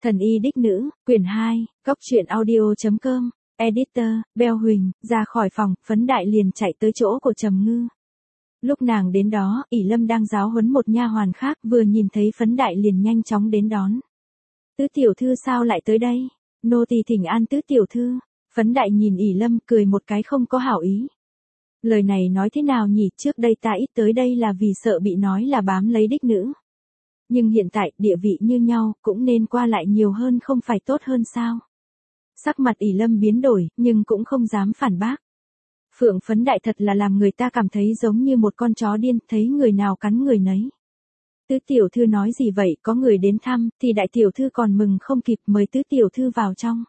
Thần y đích nữ, quyển 2, góc truyện audio.com, editor, Beo Huỳnh, ra khỏi phòng, Phấn Đại liền chạy tới chỗ của Trầm Ngư. Lúc nàng đến đó, ỷ Lâm đang giáo huấn một nha hoàn khác, vừa nhìn thấy Phấn Đại liền nhanh chóng đến đón. Tứ tiểu thư sao lại tới đây? Nô tỳ thỉnh an tứ tiểu thư. Phấn Đại nhìn ỷ Lâm cười một cái không có hảo ý. Lời này nói thế nào nhỉ, trước đây ta ít tới đây là vì sợ bị nói là bám lấy đích nữ. Nhưng hiện tại, địa vị như nhau, cũng nên qua lại nhiều hơn không phải tốt hơn sao? Sắc mặt ỷ Lâm biến đổi, nhưng cũng không dám phản bác. Phượng Phấn Đại thật là làm người ta cảm thấy giống như một con chó điên, thấy người nào cắn người nấy. Tứ tiểu thư nói gì vậy, có người đến thăm, thì đại tiểu thư còn mừng không kịp mời tứ tiểu thư vào trong.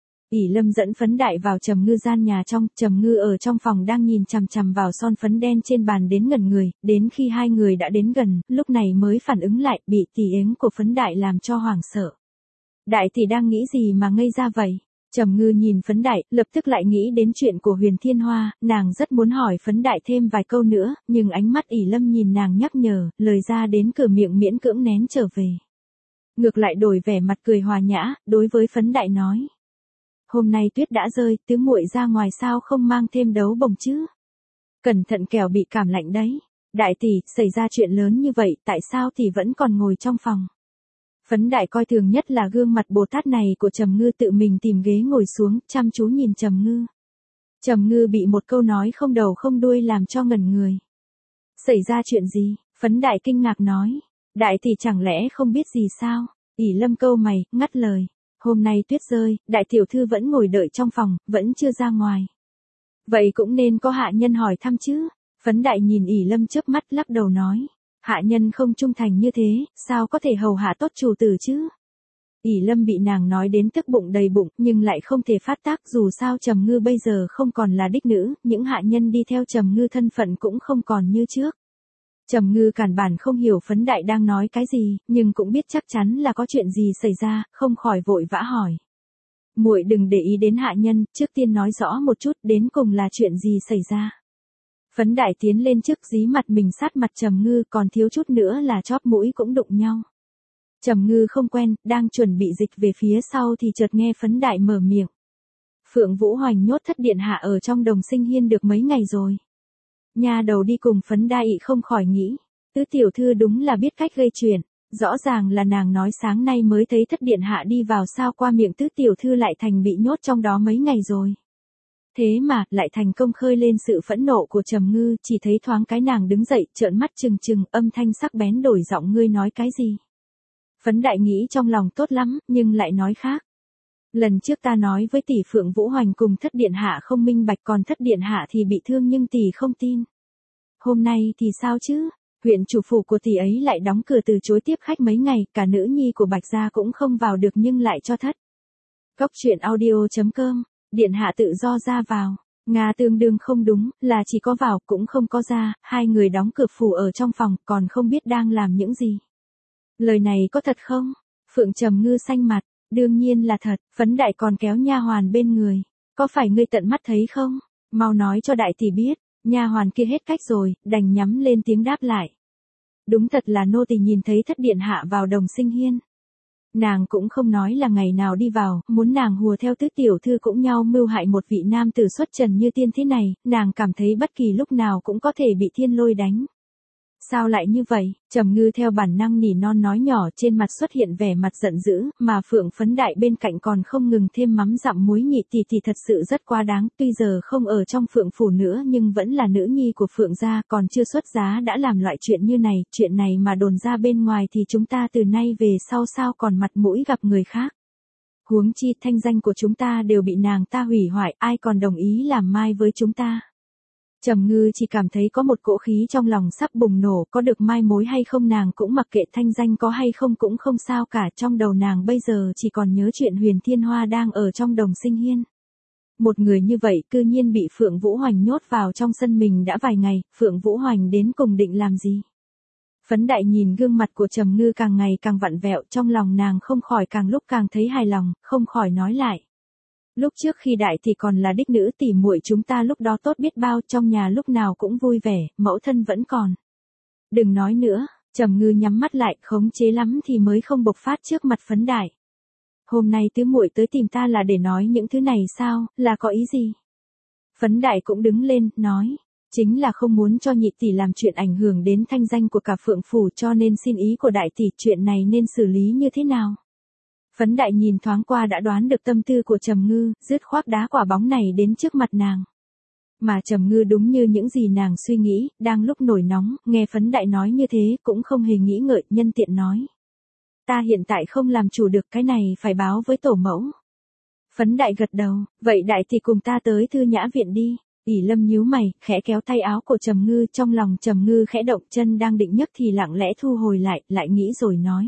ỷ Lâm dẫn Phấn Đại vào Trầm Ngư gian nhà trong, Trầm Ngư ở trong phòng đang nhìn chằm chằm vào son phấn đen trên bàn đến ngẩn người, đến khi hai người đã đến gần, lúc này mới phản ứng lại, bị tỉ ếng của Phấn Đại làm cho hoảng sợ. Đại tỷ đang nghĩ gì mà ngây ra vậy? Trầm Ngư nhìn Phấn Đại, lập tức lại nghĩ đến chuyện của Huyền Thiên Hoa, nàng rất muốn hỏi Phấn Đại thêm vài câu nữa, nhưng ánh mắt ỷ Lâm nhìn nàng nhắc nhở, lời ra đến cửa miệng miễn cưỡng nén trở về. Ngược lại đổi vẻ mặt cười hòa nhã, đối với Phấn Đại nói. Hôm nay tuyết đã rơi, tứ muội ra ngoài sao không mang thêm đấu bồng chứ? Cẩn thận kẻo bị cảm lạnh đấy. Đại tỷ, xảy ra chuyện lớn như vậy, tại sao tỷ vẫn còn ngồi trong phòng? Phấn Đại coi thường nhất là gương mặt Bồ Tát này của Trầm Ngư, tự mình tìm ghế ngồi xuống, chăm chú nhìn Trầm Ngư. Trầm Ngư bị một câu nói không đầu không đuôi làm cho ngẩn người. Xảy ra chuyện gì? Phấn Đại kinh ngạc nói. Đại tỷ chẳng lẽ không biết gì sao? ỷ Lâm câu mày, ngắt lời. Hôm nay tuyết rơi, đại tiểu thư vẫn ngồi đợi trong phòng, vẫn chưa ra ngoài. Vậy cũng nên có hạ nhân hỏi thăm chứ. Phấn Đại nhìn ỷ Lâm chớp mắt lắc đầu nói. Hạ nhân không trung thành như thế, sao có thể hầu hạ tốt chủ tử chứ? ỷ Lâm bị nàng nói đến tức bụng đầy bụng, nhưng lại không thể phát tác, dù sao Trầm Ngư bây giờ không còn là đích nữ, những hạ nhân đi theo Trầm Ngư thân phận cũng không còn như trước. Trầm Ngư cản bản không hiểu Phấn Đại đang nói cái gì, nhưng cũng biết chắc chắn là có chuyện gì xảy ra, không khỏi vội vã hỏi. Muội đừng để ý đến hạ nhân, trước tiên nói rõ một chút, đến cùng là chuyện gì xảy ra. Phấn Đại tiến lên trước dí mặt mình sát mặt Trầm Ngư, còn thiếu chút nữa là chóp mũi cũng đụng nhau. Trầm Ngư không quen, đang chuẩn bị dịch về phía sau thì chợt nghe Phấn Đại mở miệng. Phượng Vũ Hoành nhốt thất điện hạ ở trong Đồng Sinh Hiên được mấy ngày rồi. Nha đầu đi cùng Phấn Đại không khỏi nghĩ, tứ tiểu thư đúng là biết cách gây chuyện, rõ ràng là nàng nói sáng nay mới thấy thất điện hạ đi vào, sao qua miệng tứ tiểu thư lại thành bị nhốt trong đó mấy ngày rồi. Thế mà, lại thành công khơi lên sự phẫn nộ của Trầm Ngư, chỉ thấy thoáng cái nàng đứng dậy, trợn mắt trừng trừng, âm thanh sắc bén đổi giọng, ngươi nói cái gì? Phấn Đại nghĩ trong lòng tốt lắm, nhưng lại nói khác. Lần trước ta nói với tỷ Phượng Vũ Hoành cùng thất điện hạ không minh bạch, còn thất điện hạ thì bị thương nhưng tỷ không tin. Hôm nay thì sao chứ? Huyện chủ phủ của tỷ ấy lại đóng cửa từ chối tiếp khách mấy ngày, cả nữ nhi của Bạch gia cũng không vào được nhưng lại cho thất. Góc truyện audio.com, điện hạ tự do ra vào. Nga tương đương không đúng, là chỉ có vào cũng không có ra, hai người đóng cửa phủ ở trong phòng, còn không biết đang làm những gì. Lời này có thật không? Phượng Trầm Ngư xanh mặt, đương nhiên là thật. Phấn Đại còn kéo nha hoàn bên người. Có phải ngươi tận mắt thấy không? Mau nói cho đại tỷ biết. Nha hoàn kia hết cách rồi, đành nhắm lên tiếng đáp lại. Đúng thật là nô tỳ nhìn thấy thất điện hạ vào Đồng Sinh Hiên. Nàng cũng không nói là ngày nào đi vào, muốn nàng hùa theo tứ tiểu thư cũng nhau mưu hại một vị nam tử xuất trần như tiên thế này, nàng cảm thấy bất kỳ lúc nào cũng có thể bị thiên lôi đánh. Sao lại như vậy? Trầm Ngư theo bản năng nỉ non nói nhỏ, trên mặt xuất hiện vẻ mặt giận dữ, mà Phượng Phấn Đại bên cạnh còn không ngừng thêm mắm dặm muối, nhị tỷ thì thật sự rất quá đáng, tuy giờ không ở trong Phượng phủ nữa nhưng vẫn là nữ nhi của Phượng gia, còn chưa xuất giá đã làm loại chuyện như này, chuyện này mà đồn ra bên ngoài thì chúng ta từ nay về sau sao còn mặt mũi gặp người khác. Huống chi thanh danh của chúng ta đều bị nàng ta hủy hoại, ai còn đồng ý làm mai với chúng ta. Trầm Ngư chỉ cảm thấy có một cỗ khí trong lòng sắp bùng nổ, có được mai mối hay không nàng cũng mặc kệ, thanh danh có hay không cũng không sao cả, trong đầu nàng bây giờ chỉ còn nhớ chuyện Huyền Thiên Hoa đang ở trong Đồng Sinh Hiên. Một người như vậy cư nhiên bị Phượng Vũ Hoành nhốt vào trong sân mình đã vài ngày, Phượng Vũ Hoành đến cùng định làm gì? Phấn Đại nhìn gương mặt của Trầm Ngư càng ngày càng vặn vẹo, trong lòng nàng không khỏi càng lúc càng thấy hài lòng, không khỏi nói lại. Lúc trước khi đại thì còn là đích nữ, tỷ muội chúng ta lúc đó tốt biết bao, trong nhà lúc nào cũng vui vẻ, mẫu thân vẫn còn. Đừng nói nữa, Trầm Ngư nhắm mắt lại, khống chế lắm thì mới không bộc phát trước mặt Phấn Đại. Hôm nay tứ muội tới tìm ta là để nói những thứ này sao, là có ý gì? Phấn Đại cũng đứng lên, nói. Chính là không muốn cho nhị tỷ làm chuyện ảnh hưởng đến thanh danh của cả Phượng Phủ, cho nên xin ý của đại tỷ, chuyện này nên xử lý như thế nào? Phấn Đại nhìn thoáng qua đã đoán được tâm tư của Trầm Ngư, dứt khoát đá quả bóng này đến trước mặt nàng. Mà Trầm Ngư đúng như những gì nàng suy nghĩ, đang lúc nổi nóng, nghe Phấn Đại nói như thế cũng không hề nghĩ ngợi, nhân tiện nói. Ta hiện tại không làm chủ được, cái này phải báo với tổ mẫu. Phấn Đại gật đầu, vậy đại tỷ cùng ta tới Thư Nhã Viện đi. ỷ Lâm nhíu mày, khẽ kéo tay áo của Trầm Ngư, trong lòng Trầm Ngư khẽ động, chân đang định nhấc thì lặng lẽ thu hồi lại nghĩ rồi nói.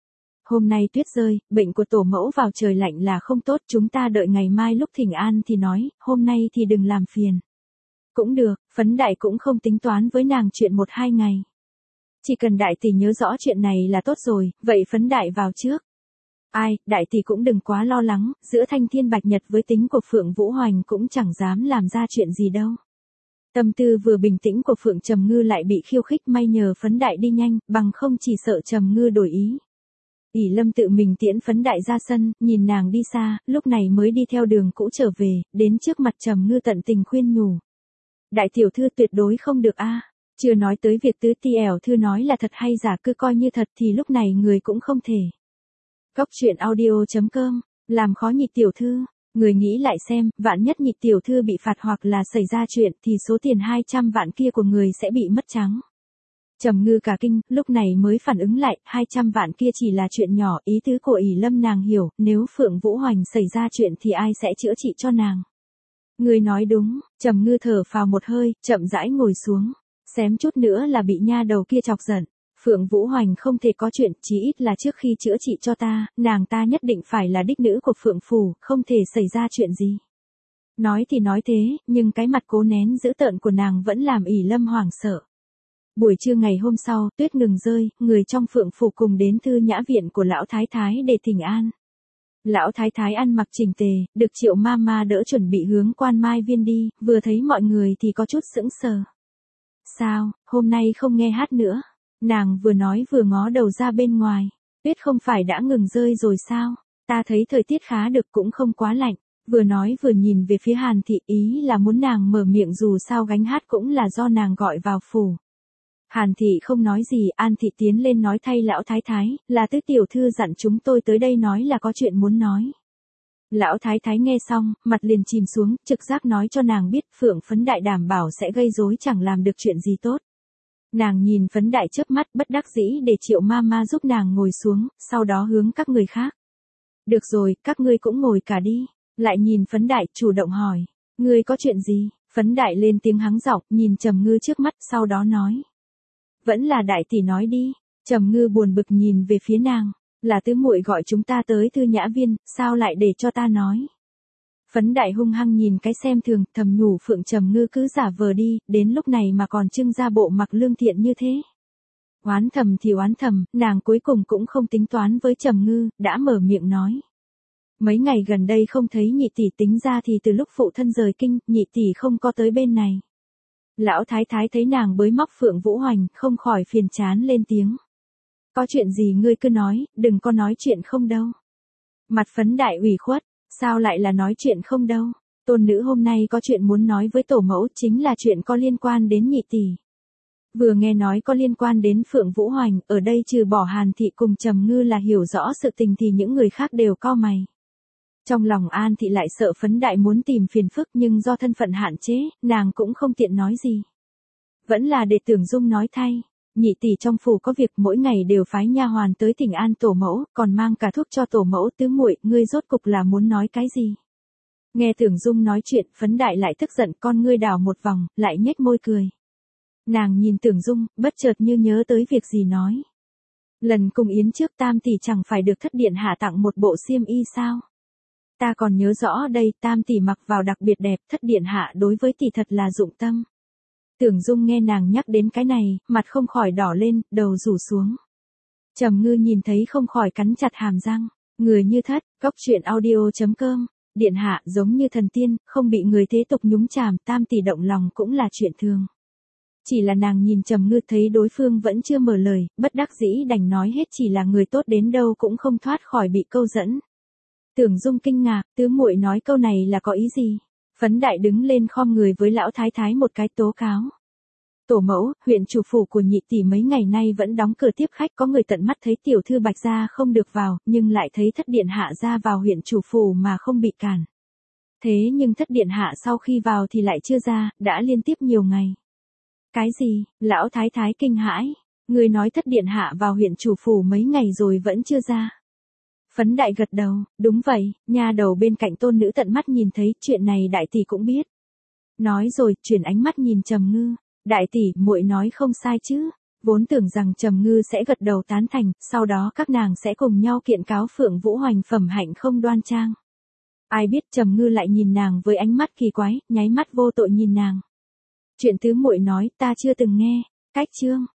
Hôm nay tuyết rơi, bệnh của tổ mẫu vào trời lạnh là không tốt, chúng ta đợi ngày mai lúc thỉnh an thì nói, hôm nay thì đừng làm phiền. Cũng được, Phấn Đại cũng không tính toán với nàng chuyện 1-2 ngày. Chỉ cần đại tỷ nhớ rõ chuyện này là tốt rồi, vậy Phấn Đại vào trước. Ai, đại tỷ cũng đừng quá lo lắng, giữa Thanh Thiên Bạch Nhật với tính của Phượng Vũ Hoành cũng chẳng dám làm ra chuyện gì đâu. Tâm tư vừa bình tĩnh của Phượng Trầm Ngư lại bị khiêu khích, may nhờ Phấn Đại đi nhanh, bằng không chỉ sợ Trầm Ngư đổi ý. ỷ Lâm tự mình tiễn Phấn Đại ra sân, nhìn nàng đi xa, lúc này mới đi theo đường cũ trở về, đến trước mặt Trầm Ngư tận tình khuyên nhủ. Đại tiểu thư tuyệt đối không được a. Chưa nói tới việc tứ ti ẻo thư nói là thật hay giả, cứ coi như thật thì lúc này người cũng không thể. Góc truyện audio.com, làm khó nhị tiểu thư, người nghĩ lại xem, vạn nhất nhị tiểu thư bị phạt hoặc là xảy ra chuyện thì số tiền 200 vạn kia của người sẽ bị mất trắng. Trầm Ngư cả kinh, lúc này mới phản ứng lại, 200 vạn kia chỉ là chuyện nhỏ, ý tứ của ỷ Lâm nàng hiểu, nếu Phượng Vũ Hoành xảy ra chuyện thì ai sẽ chữa trị cho nàng. Người nói đúng, Trầm Ngư thở phào một hơi, chậm rãi ngồi xuống, xém chút nữa là bị nha đầu kia chọc giận. Phượng Vũ Hoành không thể có chuyện, chí ít là trước khi chữa trị cho ta, nàng ta nhất định phải là đích nữ của Phượng Phủ, không thể xảy ra chuyện gì. Nói thì nói thế, nhưng cái mặt cố nén dữ tợn của nàng vẫn làm ỷ Lâm hoảng sợ. Buổi trưa ngày hôm sau, tuyết ngừng rơi, người trong Phượng Phủ cùng đến Thư Nhã Viện của Lão Thái Thái để thỉnh an. Lão Thái Thái ăn mặc chỉnh tề, được Triệu Mama đỡ chuẩn bị hướng Quan Mai Viên đi, vừa thấy mọi người thì có chút sững sờ. Sao, hôm nay không nghe hát nữa? Nàng vừa nói vừa ngó đầu ra bên ngoài. Tuyết không phải đã ngừng rơi rồi sao? Ta thấy thời tiết khá được, cũng không quá lạnh. Vừa nói vừa nhìn về phía Hàn Thị, ý là muốn nàng mở miệng, dù sao gánh hát cũng là do nàng gọi vào phủ. Hàn Thị không nói gì, An Thị tiến lên nói thay Lão Thái Thái, là tứ tiểu thư dặn chúng tôi tới đây nói là có chuyện muốn nói. Lão Thái Thái nghe xong, mặt liền chìm xuống, trực giác nói cho nàng biết Phượng Phấn Đại đảm bảo sẽ gây rối, chẳng làm được chuyện gì tốt. Nàng nhìn Phấn Đại chớp mắt, bất đắc dĩ để Triệu Mama giúp nàng ngồi xuống, sau đó hướng các người khác. Được rồi, các ngươi cũng ngồi cả đi. Lại nhìn Phấn Đại, chủ động hỏi. Ngươi có chuyện gì? Phấn Đại lên tiếng hắng giọng, nhìn Trầm Ngư trước mắt, sau đó nói. Vẫn là đại tỷ nói đi. Trầm Ngư buồn bực nhìn về phía nàng. Là tứ muội gọi chúng ta tới Thư Nhã Viên, sao lại để cho ta nói? Phấn Đại hung hăng nhìn cái xem thường, thầm nhủ Phượng Trầm Ngư cứ giả vờ đi, đến lúc này mà còn trưng ra bộ mặc lương thiện như thế. Oán thầm thì oán thầm, nàng cuối cùng cũng không tính toán với Trầm Ngư, đã mở miệng nói. Mấy ngày gần đây không thấy nhị tỷ, tính ra thì từ lúc phụ thân rời kinh, nhị tỷ không có tới bên này. Lão Thái Thái thấy nàng bới móc Phượng Vũ Hoành, không khỏi phiền chán lên tiếng. Có chuyện gì ngươi cứ nói, đừng có nói chuyện không đâu. Mặt Phấn Đại ủy khuất, sao lại là nói chuyện không đâu. Tôn nữ hôm nay có chuyện muốn nói với tổ mẫu, chính là chuyện có liên quan đến nhị tỷ. Vừa nghe nói có liên quan đến Phượng Vũ Hoành, ở đây trừ bỏ Hàn Thị cùng Trầm Ngư là hiểu rõ sự tình thì những người khác đều cau mày. Trong lòng An Thị lại sợ Phấn Đại muốn tìm phiền phức, nhưng do thân phận hạn chế, nàng cũng không tiện nói gì. Vẫn là để Tưởng Dung nói thay. Nhị tỷ trong phủ có việc, mỗi ngày đều phái nha hoàn tới thỉnh an tổ mẫu, còn mang cả thuốc cho tổ mẫu. Tứ muội, ngươi rốt cục là muốn nói cái gì? Nghe Tưởng Dung nói chuyện, Phấn Đại lại tức giận, con ngươi đảo một vòng, lại nhếch môi cười. Nàng nhìn Tưởng Dung, bất chợt như nhớ tới việc gì nói. Lần cùng yến trước Tam tỷ chẳng phải được thất điện hạ tặng một bộ xiêm y sao? Ta còn nhớ rõ đây, Tam tỷ mặc vào đặc biệt đẹp, thất điện hạ đối với tỷ thật là dụng tâm. Tưởng Dung nghe nàng nhắc đến cái này, mặt không khỏi đỏ lên, đầu rủ xuống. Trầm Ngư nhìn thấy không khỏi cắn chặt hàm răng. Người như thất, góc truyện audio.com. Điện hạ giống như thần tiên, không bị người thế tục nhúng chàm, Tam tỷ động lòng cũng là chuyện thường. Chỉ là nàng nhìn Trầm Ngư thấy đối phương vẫn chưa mở lời, bất đắc dĩ đành nói hết, chỉ là người tốt đến đâu cũng không thoát khỏi bị câu dẫn. Tưởng Dung kinh ngạc, tứ muội nói câu này là có ý gì? Phấn Đại đứng lên khom người với lão thái thái một cái tố cáo. Tổ mẫu, huyện chủ phủ của nhị tỷ mấy ngày nay vẫn đóng cửa tiếp khách, có người tận mắt thấy tiểu thư Bạch gia không được vào, nhưng lại thấy thất điện hạ ra vào huyện chủ phủ mà không bị cản. Thế nhưng thất điện hạ sau khi vào thì lại chưa ra, đã liên tiếp nhiều ngày. Cái gì? Lão thái thái kinh hãi. Người nói thất điện hạ vào huyện chủ phủ mấy ngày rồi vẫn chưa ra. Phấn Đại gật đầu, đúng vậy, nha đầu bên cạnh tôn nữ tận mắt nhìn thấy, chuyện này đại tỷ cũng biết. Nói rồi, chuyển ánh mắt nhìn Trầm Ngư. Đại tỷ, muội nói không sai chứ? Vốn tưởng rằng Trầm Ngư sẽ gật đầu tán thành, sau đó các nàng sẽ cùng nhau kiện cáo Phượng Vũ Hoành phẩm hạnh không đoan trang. Ai biết Trầm Ngư lại nhìn nàng với ánh mắt kỳ quái, nháy mắt vô tội nhìn nàng. Chuyện tứ muội nói ta chưa từng nghe. Cách chương